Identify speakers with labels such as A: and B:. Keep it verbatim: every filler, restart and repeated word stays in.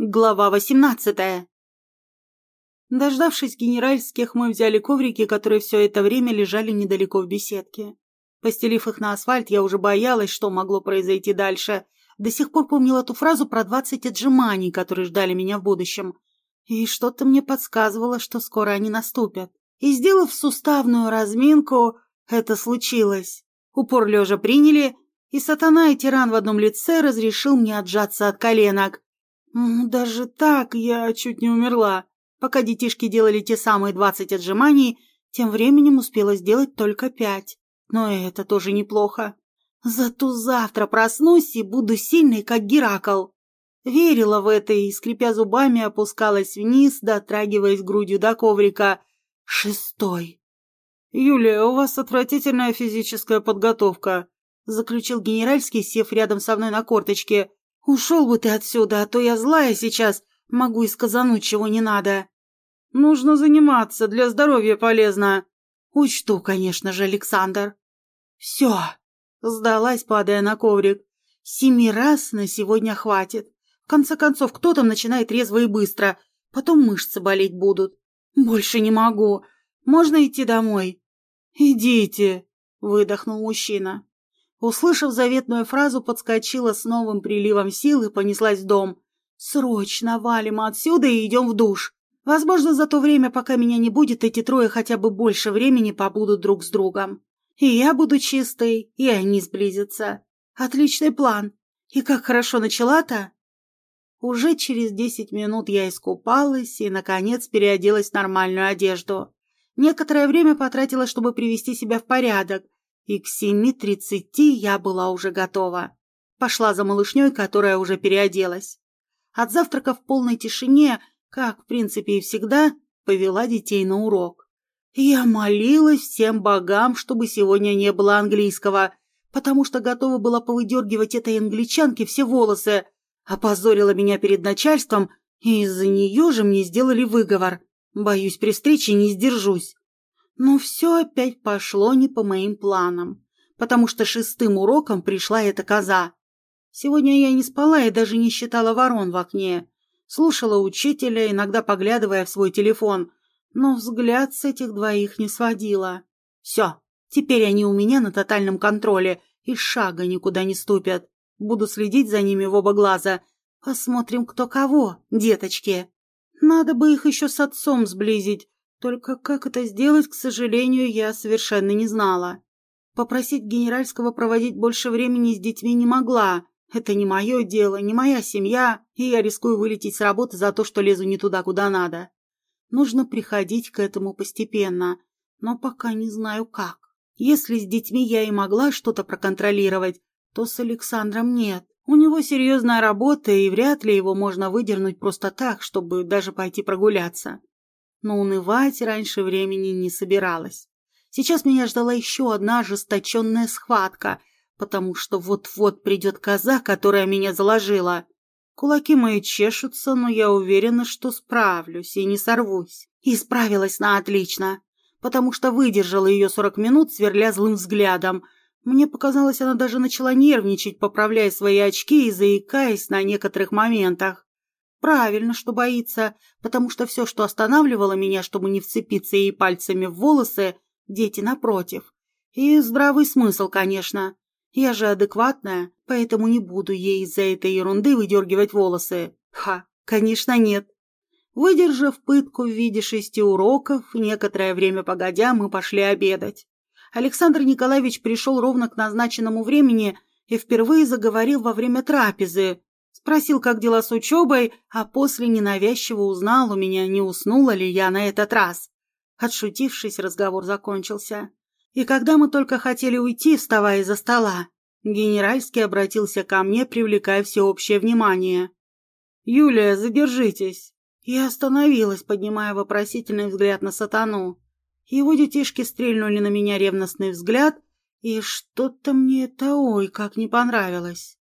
A: Глава восемнадцатая. Дождавшись генеральских, мы взяли коврики, которые все это время лежали недалеко в беседке. Постелив их на асфальт, я уже боялась, что могло произойти дальше. До сих пор помнила ту фразу про двадцать отжиманий, которые ждали меня в будущем. И что-то мне подсказывало, что скоро они наступят. И, сделав суставную разминку, это случилось. Упор лежа приняли, и сатана и тиран в одном лице разрешил мне отжаться от коленок. Даже так я чуть не умерла. Пока детишки делали те самые двадцать отжиманий, тем временем успела сделать только пять. Но это тоже неплохо. Зато завтра проснусь и буду сильной, как Геракл. Верила в это и, скрипя зубами, опускалась вниз, дотрагиваясь грудью до коврика. Шестой. «Юлия, у вас отвратительная физическая подготовка», — заключил генеральский, сев рядом со мной на корточке. «Ушел бы ты отсюда, а то я злая сейчас, могу и сказануть, чего не надо». «Нужно заниматься, для здоровья полезно». «Учту, конечно же, Александр». «Все», — сдалась, падая на коврик. «Семи раз на сегодня хватит. В конце концов, кто там начинает резво и быстро? Потом мышцы болеть будут. Больше не могу. Можно идти домой?» «Идите», — выдохнул мужчина. Услышав заветную фразу, подскочила с новым приливом сил и понеслась в дом. «Срочно валим отсюда и идем в душ. Возможно, за то время, пока меня не будет, эти трое хотя бы больше времени побудут друг с другом. И я буду чистой, и они сблизятся. Отличный план. И как хорошо начала-то!» Уже через десять минут я искупалась и, наконец, переоделась в нормальную одежду. Некоторое время потратила, чтобы привести себя в порядок, и к семи тридцати я была уже готова. Пошла за малышней, которая уже переоделась. От завтрака в полной тишине, как, в принципе, и всегда, повела детей на урок. Я молилась всем богам, чтобы сегодня не было английского, потому что готова была повыдергивать этой англичанке все волосы. Опозорила меня перед начальством, и из-за нее же мне сделали выговор. Боюсь, при встрече не сдержусь. Но все опять пошло не по моим планам, потому что шестым уроком пришла эта коза. Сегодня я не спала и даже не считала ворон в окне. Слушала учителя, иногда поглядывая в свой телефон, но взгляд с этих двоих не сводила. Все, теперь они у меня на тотальном контроле и шага никуда не ступят. Буду следить за ними в оба глаза. Посмотрим, кто кого, деточки. Надо бы их еще с отцом сблизить. Только как это сделать, к сожалению, я совершенно не знала. Попросить генеральского проводить больше времени с детьми не могла. Это не мое дело, не моя семья, и я рискую вылететь с работы за то, что лезу не туда, куда надо. Нужно приходить к этому постепенно, но пока не знаю как. Если с детьми я и могла что-то проконтролировать, то с Александром нет. У него серьезная работа, и вряд ли его можно выдернуть просто так, чтобы даже пойти прогуляться. Но унывать раньше времени не собиралась. Сейчас меня ждала еще одна ожесточенная схватка, потому что вот-вот придет коза, которая меня заложила. Кулаки мои чешутся, но я уверена, что справлюсь и не сорвусь. И справилась на отлично, потому что выдержала ее сорок минут, сверля злым взглядом. Мне показалось, она даже начала нервничать, поправляя свои очки и заикаясь на некоторых моментах. Правильно, что боится, потому что все, что останавливало меня, чтобы не вцепиться ей пальцами в волосы, дети напротив. И здравый смысл, конечно. Я же адекватная, поэтому не буду ей из-за этой ерунды выдергивать волосы. Ха, конечно, нет. Выдержав пытку в виде шести уроков, некоторое время погодя, мы пошли обедать. Александр Николаевич пришел ровно к назначенному времени и впервые заговорил во время трапезы. Спросил, как дела с учебой, а после ненавязчиво узнал у меня, не уснула ли я на этот раз. Отшутившись, разговор закончился. И когда мы только хотели уйти, вставая из-за стола, генеральский обратился ко мне, привлекая всеобщее внимание. «Юлия, задержитесь!» Я остановилась, поднимая вопросительный взгляд на сатану. Его детишки стрельнули на меня ревностный взгляд, и что-то мне это ой как не понравилось.